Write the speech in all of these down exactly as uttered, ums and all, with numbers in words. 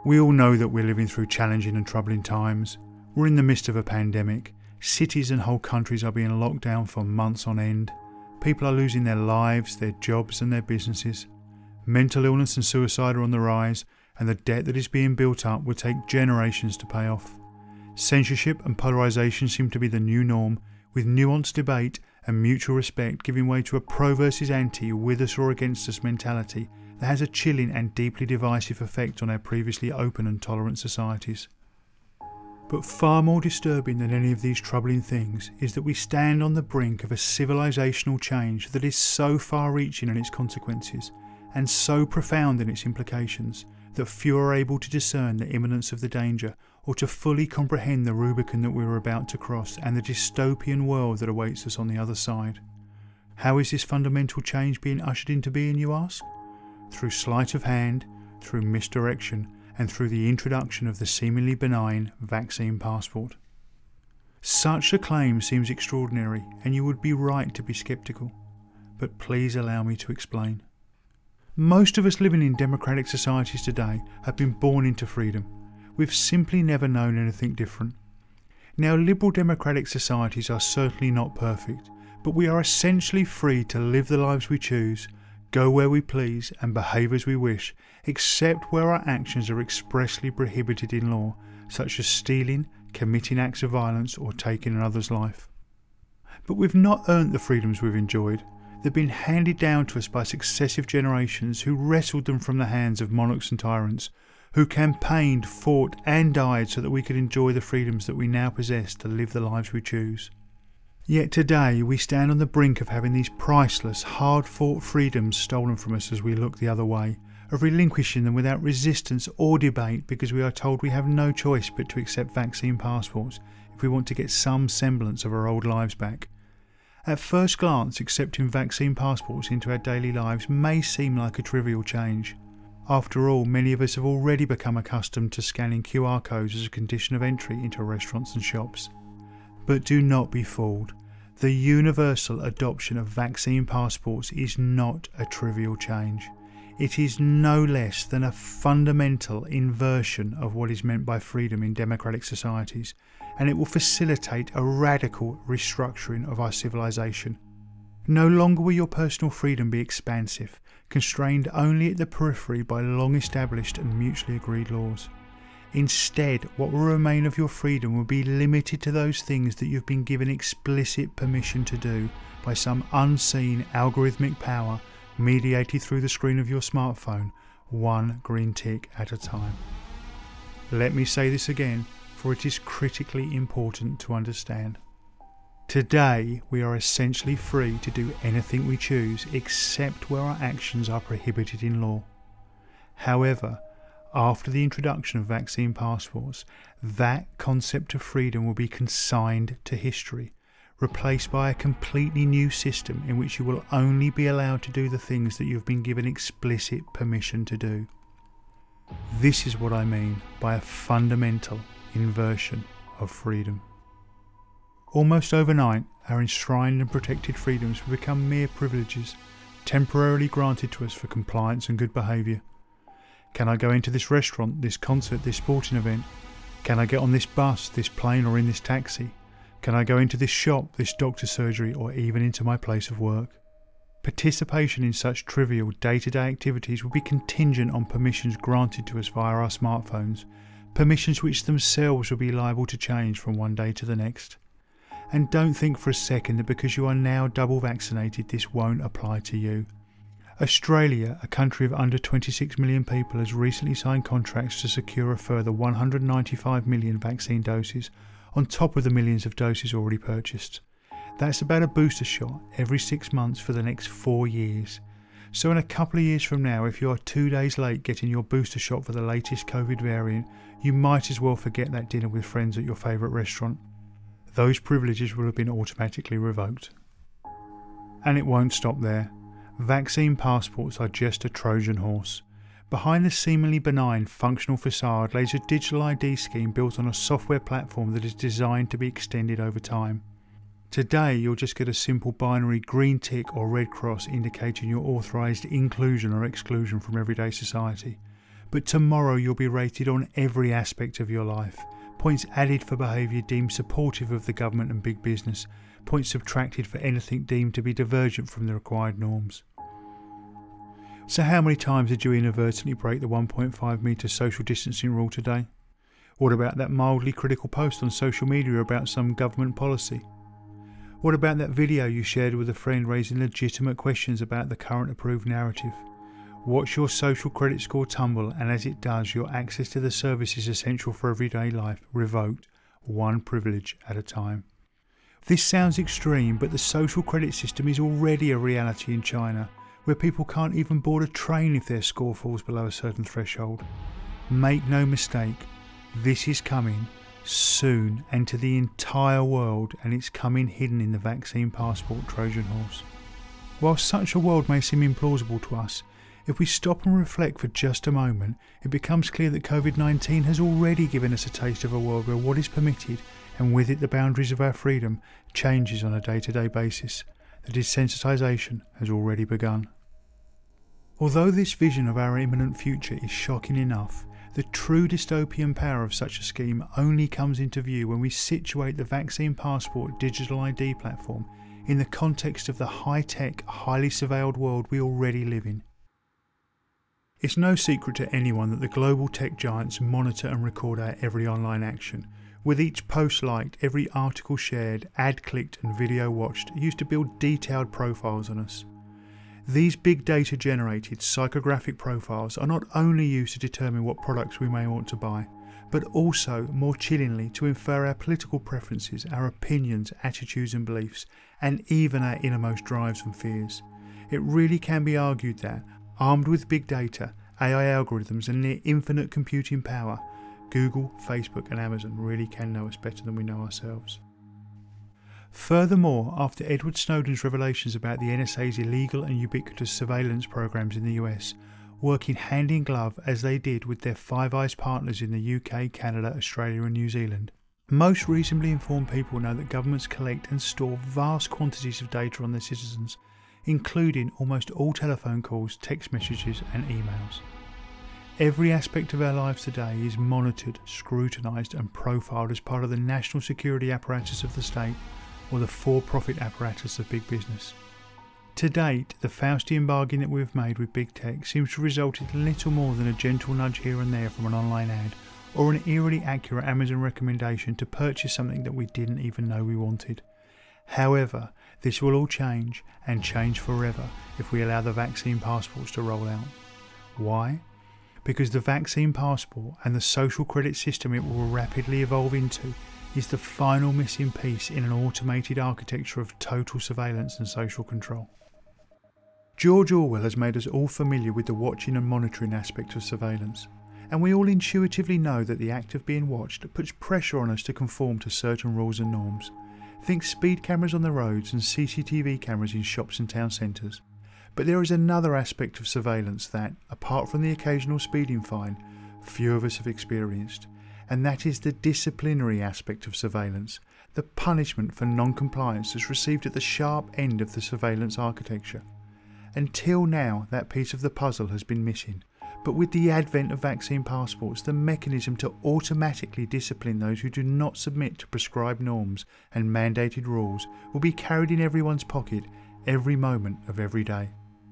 We all know that we're living through challenging and troubling times. We're in the midst of a pandemic. Cities and whole countries are being locked down for months on end. People are losing their lives, their jobs and their businesses. Mental illness and suicide are on the rise, and the debt that is being built up will take generations to pay off. Censorship and polarisation seem to be the new norm, with nuanced debate and mutual respect giving way to a pro versus anti, with us or against us mentality that has a chilling and deeply divisive effect on our previously open and tolerant societies. But far more disturbing than any of these troubling things is that we stand on the brink of a civilisational change that is so far-reaching in its consequences and so profound in its implications that few are able to discern the imminence of the danger or to fully comprehend the Rubicon that we are about to cross and the dystopian world that awaits us on the other side. How is this fundamental change being ushered into being, you ask? Through sleight of hand, through misdirection, and through the introduction of the seemingly benign vaccine passport. Such a claim seems extraordinary, and you would be right to be sceptical. But please allow me to explain. Most of us living in democratic societies today have been born into freedom. We've simply never known anything different. Now, liberal democratic societies are certainly not perfect, but we are essentially free to live the lives we choose, go where we please and behave as we wish, except where our actions are expressly prohibited in law, such as stealing, committing acts of violence or taking another's life. But we've not earned the freedoms we've enjoyed. They've been handed down to us by successive generations who wrestled them from the hands of monarchs and tyrants, who campaigned, fought and died so that we could enjoy the freedoms that we now possess to live the lives we choose. Yet today we stand on the brink of having these priceless, hard-fought freedoms stolen from us as we look the other way, of relinquishing them without resistance or debate because we are told we have no choice but to accept vaccine passports if we want to get some semblance of our old lives back. At first glance, accepting vaccine passports into our daily lives may seem like a trivial change. After all, many of us have already become accustomed to scanning Q R codes as a condition of entry into restaurants and shops. But do not be fooled. The universal adoption of vaccine passports is not a trivial change. It is no less than a fundamental inversion of what is meant by freedom in democratic societies, and it will facilitate a radical restructuring of our civilization. No longer will your personal freedom be expansive, constrained only at the periphery by long-established and mutually agreed laws. Instead, what will remain of your freedom will be limited to those things that you've been given explicit permission to do by some unseen algorithmic power mediated through the screen of your smartphone, one green tick at a time. Let me say this again, for it is critically important to understand. Today, we are essentially free to do anything we choose except where our actions are prohibited in law. However, after the introduction of vaccine passports, that concept of freedom will be consigned to history, replaced by a completely new system in which you will only be allowed to do the things that you've been given explicit permission to do. This is what I mean by a fundamental inversion of freedom. Almost overnight, our enshrined and protected freedoms will become mere privileges, temporarily granted to us for compliance and good behaviour. Can I go into this restaurant, this concert, this sporting event? Can I get on this bus, this plane or in this taxi? Can I go into this shop, this doctor's surgery or even into my place of work? Participation in such trivial day-to-day activities will be contingent on permissions granted to us via our smartphones, permissions which themselves will be liable to change from one day to the next. And don't think for a second that because you are now double vaccinated this won't apply to you. Australia, a country of under twenty-six million people, has recently signed contracts to secure a further one hundred ninety-five million vaccine doses on top of the millions of doses already purchased. That's about a booster shot every six months for the next four years. So in a couple of years from now, if you are two days late getting your booster shot for the latest COVID variant, you might as well forget that dinner with friends at your favourite restaurant. Those privileges will have been automatically revoked. And it won't stop there. Vaccine passports are just a Trojan horse. Behind the seemingly benign functional facade lays a digital I D scheme built on a software platform that is designed to be extended over time. Today you'll just get a simple binary green tick or red cross indicating your authorised inclusion or exclusion from everyday society. but tomorrow you'll be rated on every aspect of your life. Points added for behaviour deemed supportive of the government and big business. Points subtracted for anything deemed to be divergent from the required norms. So how many times did you inadvertently break the one point five metre social distancing rule today? What about that mildly critical post on social media about some government policy? What about that video you shared with a friend raising legitimate questions about the current approved narrative? Watch your social credit score tumble, and as it does, your access to the services essential for everyday life revoked, one privilege at a time. This sounds extreme, but the social credit system is already a reality in China, where people can't even board a train if their score falls below a certain threshold. Make no mistake, this is coming soon and to the entire world, and it's coming hidden in the vaccine passport Trojan horse. While such a world may seem implausible to us, if we stop and reflect for just a moment, it becomes clear that COVID nineteen has already given us a taste of a world where what is permitted, and with it the boundaries of our freedom, changes on a day-to-day basis. The desensitisation has already begun. Although this vision of our imminent future is shocking enough, the true dystopian power of such a scheme only comes into view when we situate the Vaccine Passport digital I D platform in the context of the high-tech, highly surveilled world we already live in. It's no secret to anyone that the global tech giants monitor and record our every online action, with each post liked, every article shared, ad clicked and video watched, used to build detailed profiles on us. These big data generated psychographic profiles are not only used to determine what products we may want to buy, but also, more chillingly, to infer our political preferences, our opinions, attitudes and beliefs, and even our innermost drives and fears. It really can be argued that, armed with big data, A I algorithms and near infinite computing power, Google, Facebook and Amazon really can know us better than we know ourselves. Furthermore, after Edward Snowden's revelations about the N S A's illegal and ubiquitous surveillance programs in the U S, working hand in glove as they did with their Five Eyes partners in the U K, Canada, Australia and New Zealand, most reasonably informed people know that governments collect and store vast quantities of data on their citizens, including almost all telephone calls, text messages and emails. Every aspect of our lives today is monitored, scrutinised and profiled as part of the national security apparatus of the state or the for-profit apparatus of big business. To date, the Faustian bargain that we've made with big tech seems to result in little more than a gentle nudge here and there from an online ad or an eerily accurate Amazon recommendation to purchase something that we didn't even know we wanted. However, this will all change, and change forever, if we allow the vaccine passports to roll out. Why? Because the vaccine passport and the social credit system it will rapidly evolve into is the final missing piece in an automated architecture of total surveillance and social control. George Orwell has made us all familiar with the watching and monitoring aspect of surveillance, and we all intuitively know that the act of being watched puts pressure on us to conform to certain rules and norms. Think speed cameras on the roads and C C T V cameras in shops and town centres. But there is another aspect of surveillance that, apart from the occasional speeding fine, few of us have experienced, and that is the disciplinary aspect of surveillance, the punishment for non-compliance that's received at the sharp end of the surveillance architecture. Until now, that piece of the puzzle has been missing, but with the advent of vaccine passports, the mechanism to automatically discipline those who do not submit to prescribed norms and mandated rules will be carried in everyone's pocket every moment of every day.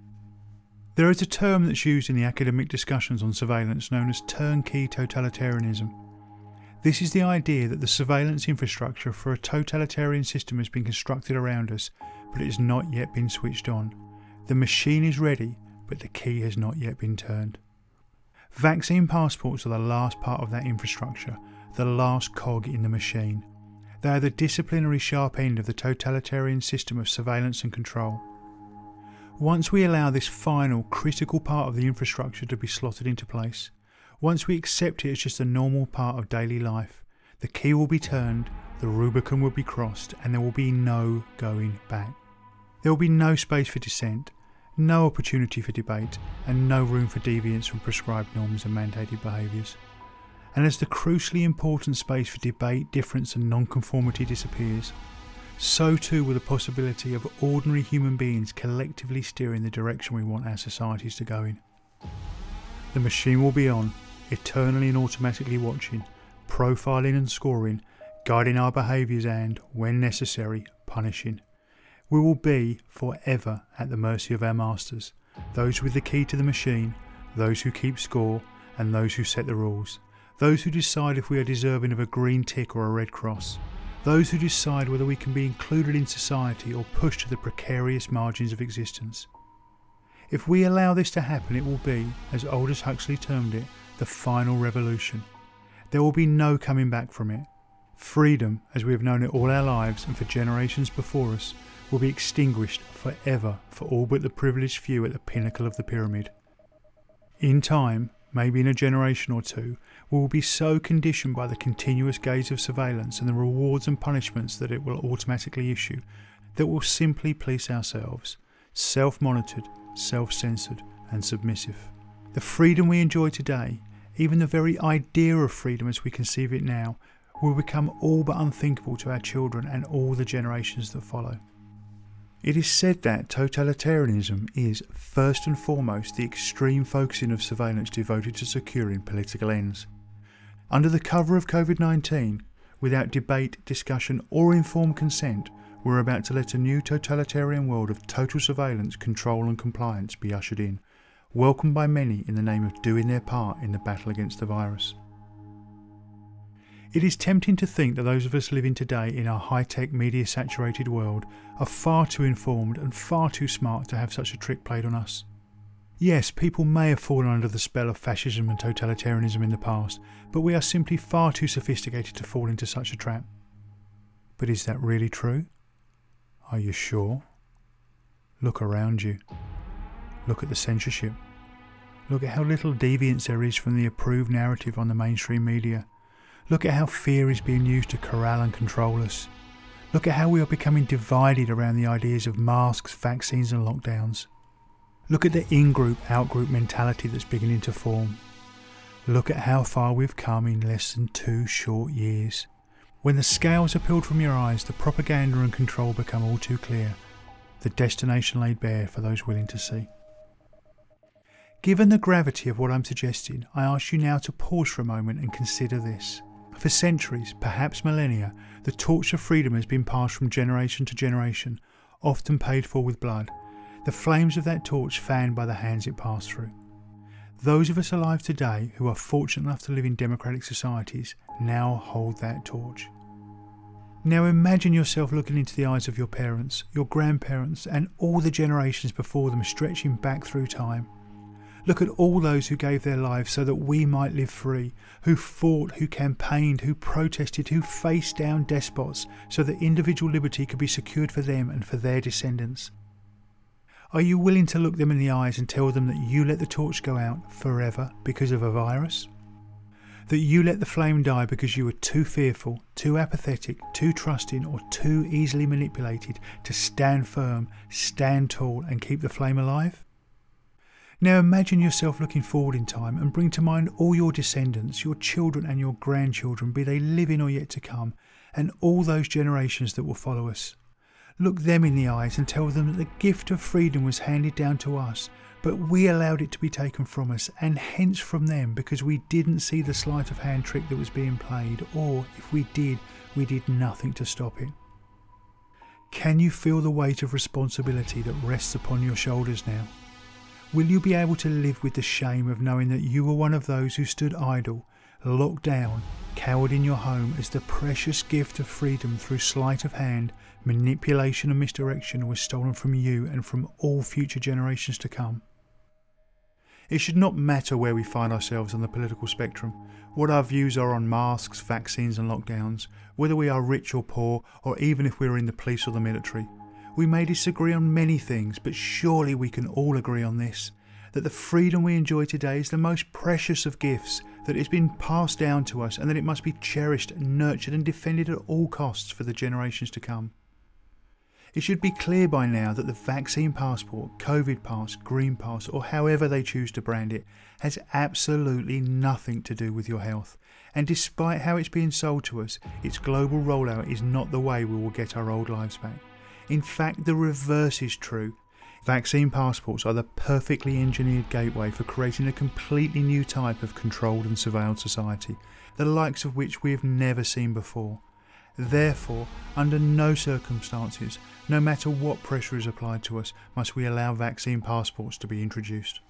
There is a term that's used in the academic discussions on surveillance known as turnkey totalitarianism. This is the idea that the surveillance infrastructure for a totalitarian system has been constructed around us, but it has not yet been switched on. The machine is ready, but the key has not yet been turned. Vaccine passports are the last part of that infrastructure, the last cog in the machine. They are the disciplinary sharp end of the totalitarian system of surveillance and control. Once we allow this final, critical part of the infrastructure to be slotted into place, once we accept it as just a normal part of daily life, the key will be turned, the Rubicon will be crossed, and there will be no going back. There will be no space for dissent, no opportunity for debate, and no room for deviance from prescribed norms and mandated behaviours. And as the crucially important space for debate, difference and non-conformity disappears, so too will the possibility of ordinary human beings collectively steering the direction we want our societies to go in. The machine will be on, eternally and automatically watching, profiling and scoring, guiding our behaviours and, when necessary, punishing. We will be forever at the mercy of our masters, those with the key to the machine, those who keep score, and those who set the rules, those who decide if we are deserving of a green tick or a red cross, those who decide whether we can be included in society or pushed to the precarious margins of existence. If we allow this to happen, it will be, as Aldous Huxley termed it, the final revolution. There will be no coming back from it. Freedom, as we have known it all our lives and for generations before us, will be extinguished forever for all but the privileged few at the pinnacle of the pyramid. In time, maybe in a generation or two, we will be so conditioned by the continuous gaze of surveillance and the rewards and punishments that it will automatically issue that we'll simply police ourselves, self-monitored, self-censored and submissive. The freedom we enjoy today, even the very idea of freedom as we conceive it now, will become all but unthinkable to our children and all the generations that follow. It is said that totalitarianism is, first and foremost, the extreme focusing of surveillance devoted to securing political ends. Under the cover of COVID nineteen, without debate, discussion or informed consent, we're about to let a new totalitarian world of total surveillance, control and compliance be ushered in, welcomed by many in the name of doing their part in the battle against the virus. It is tempting to think that those of us living today in our high-tech, media-saturated world are far too informed and far too smart to have such a trick played on us. Yes, people may have fallen under the spell of fascism and totalitarianism in the past, but we are simply far too sophisticated to fall into such a trap. But is that really true? Are you sure? Look around you. Look at the censorship. Look at how little deviance there is from the approved narrative on the mainstream media. Look at how fear is being used to corral and control us. Look at how we are becoming divided around the ideas of masks, vaccines and lockdowns. Look at the in-group, out-group mentality that's beginning to form. Look at how far we've come in less than two short years. When the scales are peeled from your eyes, the propaganda and control become all too clear. The destination laid bare for those willing to see. Given the gravity of what I'm suggesting, I ask you now to pause for a moment and consider this. For centuries, perhaps millennia, the torch of freedom has been passed from generation to generation, often paid for with blood, the flames of that torch fanned by the hands it passed through. Those of us alive today who are fortunate enough to live in democratic societies now hold that torch. Now imagine yourself looking into the eyes of your parents, your grandparents and all the generations before them stretching back through time. Look at all those who gave their lives so that we might live free, who fought, who campaigned, who protested, who faced down despots so that individual liberty could be secured for them and for their descendants. Are you willing to look them in the eyes and tell them that you let the torch go out forever because of a virus? That you let the flame die because you were too fearful, too apathetic, too trusting or too easily manipulated to stand firm, stand tall and keep the flame alive? Now imagine yourself looking forward in time and bring to mind all your descendants, your children and your grandchildren, be they living or yet to come, and all those generations that will follow us. Look them in the eyes and tell them that the gift of freedom was handed down to us, but we allowed it to be taken from us and hence from them because we didn't see the sleight of hand trick that was being played, or if we did, we did nothing to stop it. Can you feel the weight of responsibility that rests upon your shoulders now? Will you be able to live with the shame of knowing that you were one of those who stood idle, locked down, cowered in your home as the precious gift of freedom through sleight of hand, manipulation and misdirection was stolen from you and from all future generations to come? It should not matter where we find ourselves on the political spectrum, what our views are on masks, vaccines and lockdowns, whether we are rich or poor, or even if we are in the police or the military. We may disagree on many things, but surely we can all agree on this, that the freedom we enjoy today is the most precious of gifts, that it has been passed down to us and that it must be cherished, nurtured and defended at all costs for the generations to come. It should be clear by now that the vaccine passport, COVID pass, green pass or however they choose to brand it has absolutely nothing to do with your health, and despite how it's being sold to us, its global rollout is not the way we will get our old lives back. In fact, the reverse is true. Vaccine passports are the perfectly engineered gateway for creating a completely new type of controlled and surveilled society, the likes of which we have never seen before. Therefore, under no circumstances, no matter what pressure is applied to us, must we allow vaccine passports to be introduced.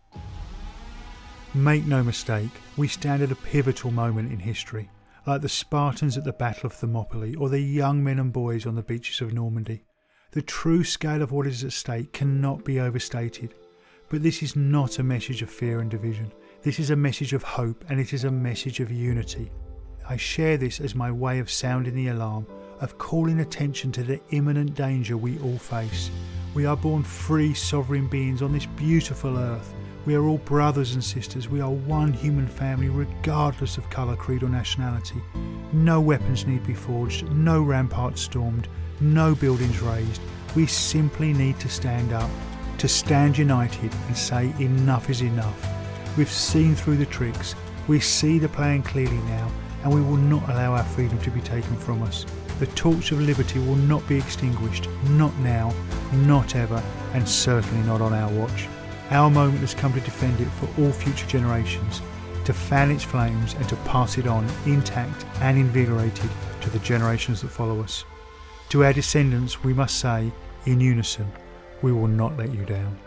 Make no mistake, we stand at a pivotal moment in history, like the Spartans at the Battle of Thermopylae or the young men and boys on the beaches of Normandy. The true scale of what is at stake cannot be overstated, but this is not a message of fear and division. This is a message of hope, and it is a message of unity. I share this as my way of sounding the alarm, of calling attention to the imminent danger we all face. We are born free, sovereign beings on this beautiful earth. We are all brothers and sisters. We are one human family, regardless of colour, creed or nationality. No weapons need be forged, no ramparts stormed, no buildings razed. We simply need to stand up, to stand united and say enough is enough. We've seen through the tricks. We see the plan clearly now, and we will not allow our freedom to be taken from us. The torch of liberty will not be extinguished, not now, not ever, and certainly not on our watch. Our moment has come to defend it for all future generations, to fan its flames and to pass it on intact and invigorated to the generations that follow us. To our descendants we must say, in unison, we will not let you down.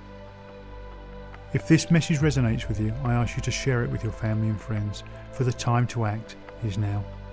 If this message resonates with you, I ask you to share it with your family and friends, for the time to act is now.